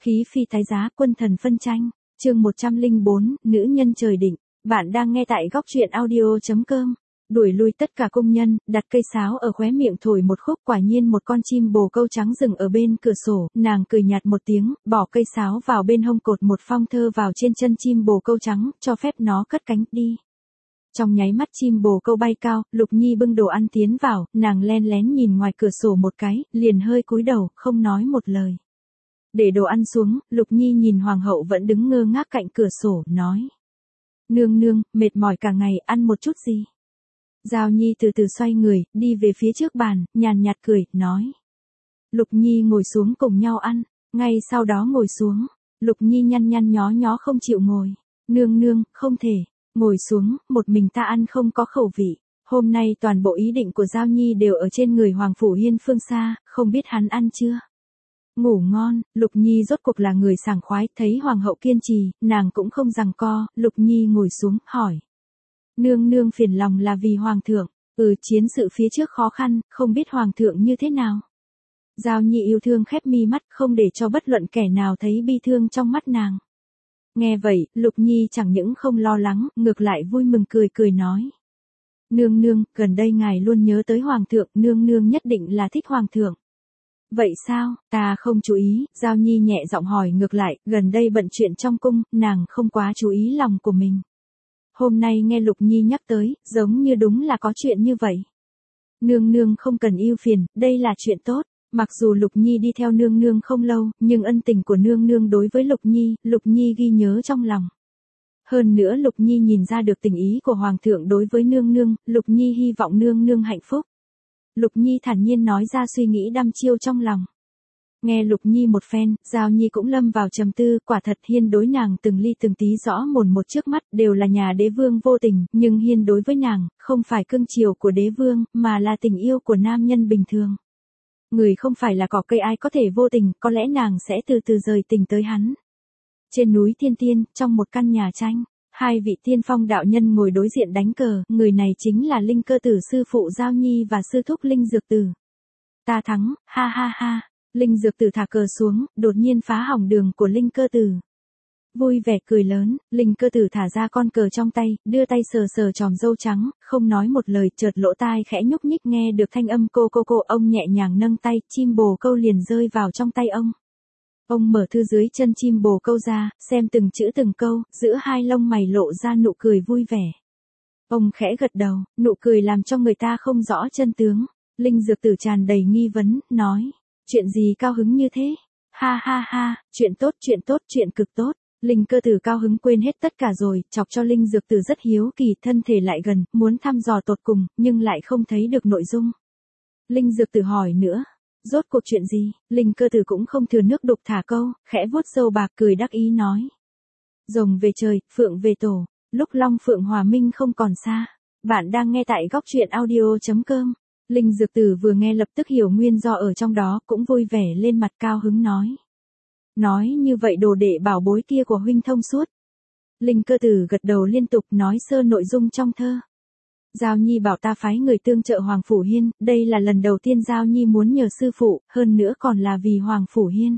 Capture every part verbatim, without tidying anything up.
Khí phi tái giá, quân thần phân tranh, chương một trăm lẻ bốn, nữ nhân trời định. Bạn đang nghe tại góc truyện audio chấm com. Đuổi lui tất cả công nhân, đặt cây sáo ở khóe miệng thổi một khúc, quả nhiên một con chim bồ câu trắng dừng ở bên cửa sổ, nàng cười nhạt một tiếng, bỏ cây sáo vào bên hông, cột một phong thơ vào trên chân chim bồ câu trắng, cho phép nó cất cánh đi. Trong nháy mắt chim bồ câu bay cao, Lục Nhi bưng đồ ăn tiến vào, nàng len lén nhìn ngoài cửa sổ một cái, liền hơi cúi đầu, không nói một lời. Để đồ ăn xuống, Lục Nhi nhìn hoàng hậu vẫn đứng ngơ ngác cạnh cửa sổ, nói. Nương nương, mệt mỏi cả ngày, ăn một chút gì? Giao Nhi từ từ xoay người, đi về phía trước bàn, nhàn nhạt cười, nói. Lục Nhi ngồi xuống cùng nhau ăn, ngay sau đó ngồi xuống, Lục Nhi nhăn nhăn nhó nhó không chịu ngồi. Nương nương, không thể, ngồi xuống, một mình ta ăn không có khẩu vị. Hôm nay toàn bộ ý định của Giao Nhi đều ở trên người Hoàng Phủ Hiên Phương Sa, không biết hắn ăn chưa? Ngủ ngon, Lục Nhi rốt cuộc là người sảng khoái, thấy hoàng hậu kiên trì, nàng cũng không giằng co, Lục Nhi ngồi xuống, hỏi. Nương nương phiền lòng là vì hoàng thượng, ừ chiến sự phía trước khó khăn, không biết hoàng thượng như thế nào. Giao Nhi yêu thương khép mi mắt, không để cho bất luận kẻ nào thấy bi thương trong mắt nàng. Nghe vậy, Lục Nhi chẳng những không lo lắng, ngược lại vui mừng cười cười nói. Nương nương, gần đây ngài luôn nhớ tới hoàng thượng, nương nương nhất định là thích hoàng thượng. Vậy sao, ta không chú ý, Giao Nhi nhẹ giọng hỏi ngược lại, gần đây bận chuyện trong cung, nàng không quá chú ý lòng của mình. Hôm nay nghe Lục Nhi nhắc tới, giống như đúng là có chuyện như vậy. Nương nương không cần ưu phiền, đây là chuyện tốt. Mặc dù Lục Nhi đi theo nương nương không lâu, nhưng ân tình của nương nương đối với Lục Nhi, Lục Nhi ghi nhớ trong lòng. Hơn nữa Lục Nhi nhìn ra được tình ý của hoàng thượng đối với nương nương, Lục Nhi hy vọng nương nương hạnh phúc. Lục Nhi thản nhiên nói ra suy nghĩ đăm chiêu trong lòng. Nghe Lục Nhi một phen, Giao Nhi cũng lâm vào trầm tư, quả thật Hiên đối nàng từng ly từng tí rõ mồn một trước mắt, đều là nhà đế vương vô tình, nhưng Hiên đối với nàng, không phải cưng chiều của đế vương, mà là tình yêu của nam nhân bình thường. Người không phải là cỏ cây ai có thể vô tình, có lẽ nàng sẽ từ từ rời tình tới hắn. Trên núi Thiên Tiên, trong một căn nhà tranh, hai vị tiên phong đạo nhân ngồi đối diện đánh cờ, người này chính là Linh Cơ Tử sư phụ Giao Nhi và sư thúc Linh Dược Tử. Ta thắng, ha ha ha, Linh Dược Tử thả cờ xuống, đột nhiên phá hỏng đường của Linh Cơ Tử. Vui vẻ cười lớn, Linh Cơ Tử thả ra con cờ trong tay, đưa tay sờ sờ tròm râu trắng, không nói một lời, chợt lỗ tai khẽ nhúc nhích nghe được thanh âm cô cô cô, ông nhẹ nhàng nâng tay, chim bồ câu liền rơi vào trong tay ông. Ông mở thư dưới chân chim bồ câu ra, xem từng chữ từng câu, giữa hai lông mày lộ ra nụ cười vui vẻ. Ông khẽ gật đầu, nụ cười làm cho người ta không rõ chân tướng. Linh Dược Tử tràn đầy nghi vấn, nói, chuyện gì cao hứng như thế? Ha ha ha, chuyện tốt, chuyện tốt, chuyện cực tốt. Linh Cơ Tử cao hứng quên hết tất cả rồi, chọc cho Linh Dược Tử rất hiếu kỳ, thân thể lại gần, muốn thăm dò tột cùng, nhưng lại không thấy được nội dung. Linh Dược Tử hỏi nữa. Rốt cuộc chuyện gì? Linh Cơ Tử cũng không thừa nước đục thả câu, khẽ vuốt râu bạc cười đắc ý nói. Rồng về trời, phượng về tổ, lúc long phượng hòa minh không còn xa. Bạn đang nghe tại góc truyện audio chấm com. Linh Dược Tử vừa nghe lập tức hiểu nguyên do ở trong đó, cũng vui vẻ lên mặt cao hứng nói. Nói như vậy đồ đệ bảo bối kia của huynh thông suốt. Linh Cơ Tử gật đầu liên tục nói sơ nội dung trong thơ. Giao Nhi bảo ta phái người tương trợ Hoàng Phủ Hiên, đây là lần đầu tiên Giao Nhi muốn nhờ sư phụ, hơn nữa còn là vì Hoàng Phủ Hiên.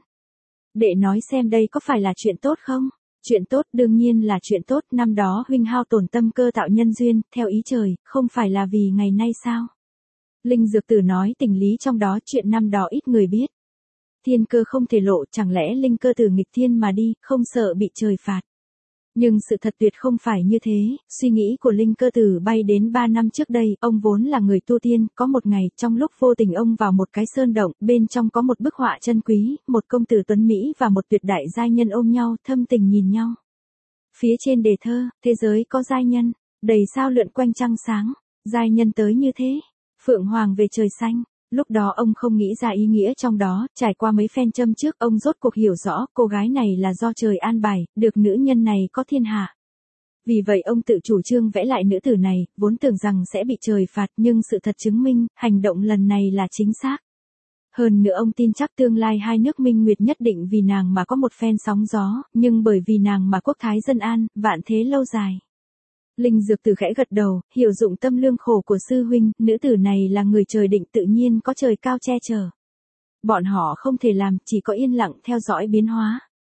Đệ nói xem đây có phải là chuyện tốt không? Chuyện tốt đương nhiên là chuyện tốt, năm đó huynh hao tổn tâm cơ tạo nhân duyên, theo ý trời, không phải là vì ngày nay sao? Linh Dược Tử nói tình lý trong đó, chuyện năm đó ít người biết. Thiên cơ không thể lộ, chẳng lẽ Linh Cơ Tử nghịch thiên mà đi, không sợ bị trời phạt. Nhưng sự thật tuyệt không phải như thế, suy nghĩ của Linh Cơ Tử bay đến ba năm trước đây, ông vốn là người tu tiên, có một ngày, trong lúc vô tình ông vào một cái sơn động, bên trong có một bức họa chân quý, một công tử tuấn Mỹ và một tuyệt đại giai nhân ôm nhau, thâm tình nhìn nhau. Phía trên đề thơ, thế giới có giai nhân, đầy sao lượn quanh trăng sáng, giai nhân tới như thế, phượng hoàng về trời xanh. Lúc đó ông không nghĩ ra ý nghĩa trong đó, trải qua mấy phen châm trước, ông rốt cuộc hiểu rõ, cô gái này là do trời an bài, được nữ nhân này có thiên hạ. Vì vậy ông tự chủ trương vẽ lại nữ tử này, vốn tưởng rằng sẽ bị trời phạt, nhưng sự thật chứng minh, hành động lần này là chính xác. Hơn nữa ông tin chắc tương lai hai nước minh nguyệt nhất định vì nàng mà có một phen sóng gió, nhưng bởi vì nàng mà quốc thái dân an, vạn thế lâu dài. Linh Dược Tử khẽ gật đầu, hiểu dụng tâm lương khổ của sư huynh, nữ tử này là người trời định, tự nhiên có trời cao che chở. Bọn họ không thể làm, chỉ có yên lặng theo dõi biến hóa.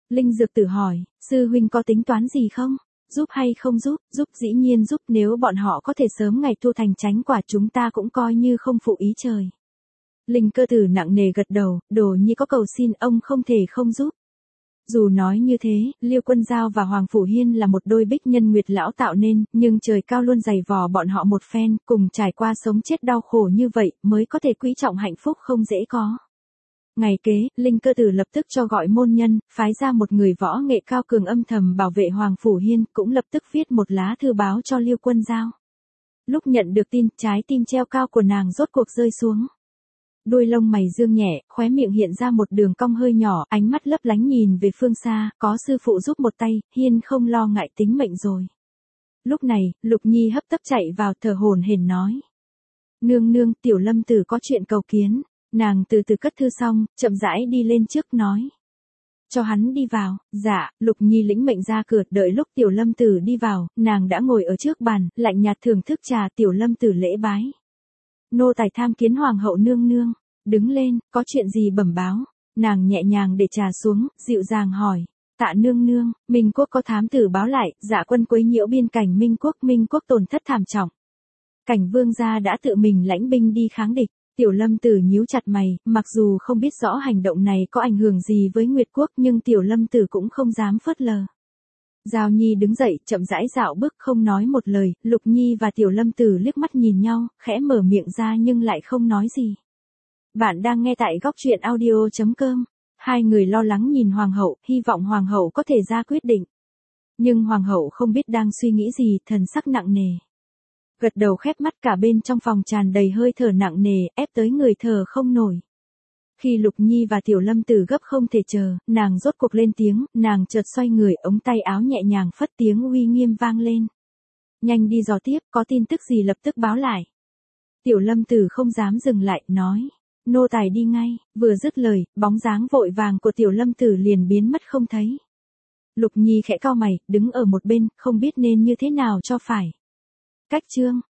Linh Dược Tử hỏi, sư huynh có tính toán gì không? Giúp hay không giúp? Giúp dĩ nhiên giúp, nếu bọn họ có thể sớm ngày thu thành chánh quả chúng ta cũng coi như không phụ ý trời. Linh Cơ Tử nặng nề gật đầu, Đồ Nhi có cầu xin ông không thể không giúp. Dù nói như thế, Liêu Quân Giao và Hoàng Phủ Hiên là một đôi bích nhân nguyệt lão tạo nên, nhưng trời cao luôn dày vò bọn họ một phen, cùng trải qua sống chết đau khổ như vậy, mới có thể quý trọng hạnh phúc không dễ có. Ngày kế, Linh Cơ Tử lập tức cho gọi môn nhân, phái ra một người võ nghệ cao cường âm thầm bảo vệ Hoàng Phủ Hiên, cũng lập tức viết một lá thư báo cho Liêu Quân Giao. Lúc nhận được tin, trái tim treo cao của nàng rốt cuộc rơi xuống. Đuôi lông mày dương nhẹ, khóe miệng hiện ra một đường cong hơi nhỏ, ánh mắt lấp lánh nhìn về phương xa, có sư phụ giúp một tay, Hiên không lo ngại tính mệnh rồi. Lúc này, Lục Nhi hấp tấp chạy vào thở hổn hển nói. Nương nương, Tiểu Lâm Tử có chuyện cầu kiến. Nàng từ từ cất thư xong, chậm rãi đi lên trước nói. Cho hắn đi vào. Dạ, Lục Nhi lĩnh mệnh ra cửa, đợi lúc Tiểu Lâm Tử đi vào, nàng đã ngồi ở trước bàn, lạnh nhạt thưởng thức trà. Tiểu Lâm Tử lễ bái. Nô tài tham kiến hoàng hậu nương nương. Đứng lên, có chuyện gì bẩm báo. Nàng nhẹ nhàng để trà xuống, dịu dàng hỏi. Tạ nương nương, Minh quốc có thám tử báo lại, Dạ quân quấy nhiễu biên cảnh Minh quốc, Minh quốc tổn thất thảm trọng. Cảnh vương gia đã tự mình lãnh binh đi kháng địch. Tiểu Lâm Tử nhíu chặt mày, mặc dù không biết rõ hành động này có ảnh hưởng gì với Nguyệt quốc nhưng Tiểu Lâm Tử cũng không dám phớt lờ. Giao Nhi đứng dậy, chậm rãi dạo bước không nói một lời, Lục Nhi và Tiểu Lâm Tử liếc mắt nhìn nhau, khẽ mở miệng ra nhưng lại không nói gì. Bạn đang nghe tại góc truyện audio chấm com. Hai người lo lắng nhìn Hoàng hậu, hy vọng Hoàng hậu có thể ra quyết định. Nhưng Hoàng hậu không biết đang suy nghĩ gì, thần sắc nặng nề. Gật đầu khép mắt, cả bên trong phòng tràn đầy hơi thở nặng nề, ép tới người thở không nổi. Khi Lục Nhi và Tiểu Lâm Tử gấp không thể chờ, nàng rốt cuộc lên tiếng, nàng chợt xoay người, ống tay áo nhẹ nhàng phất, tiếng uy nghiêm vang lên. Nhanh đi dò tiếp, có tin tức gì lập tức báo lại. Tiểu Lâm Tử không dám dừng lại, nói. Nô tài đi ngay. Vừa dứt lời, bóng dáng vội vàng của Tiểu Lâm Tử liền biến mất không thấy. Lục Nhi khẽ cau mày, đứng ở một bên, không biết nên như thế nào cho phải. Cách chương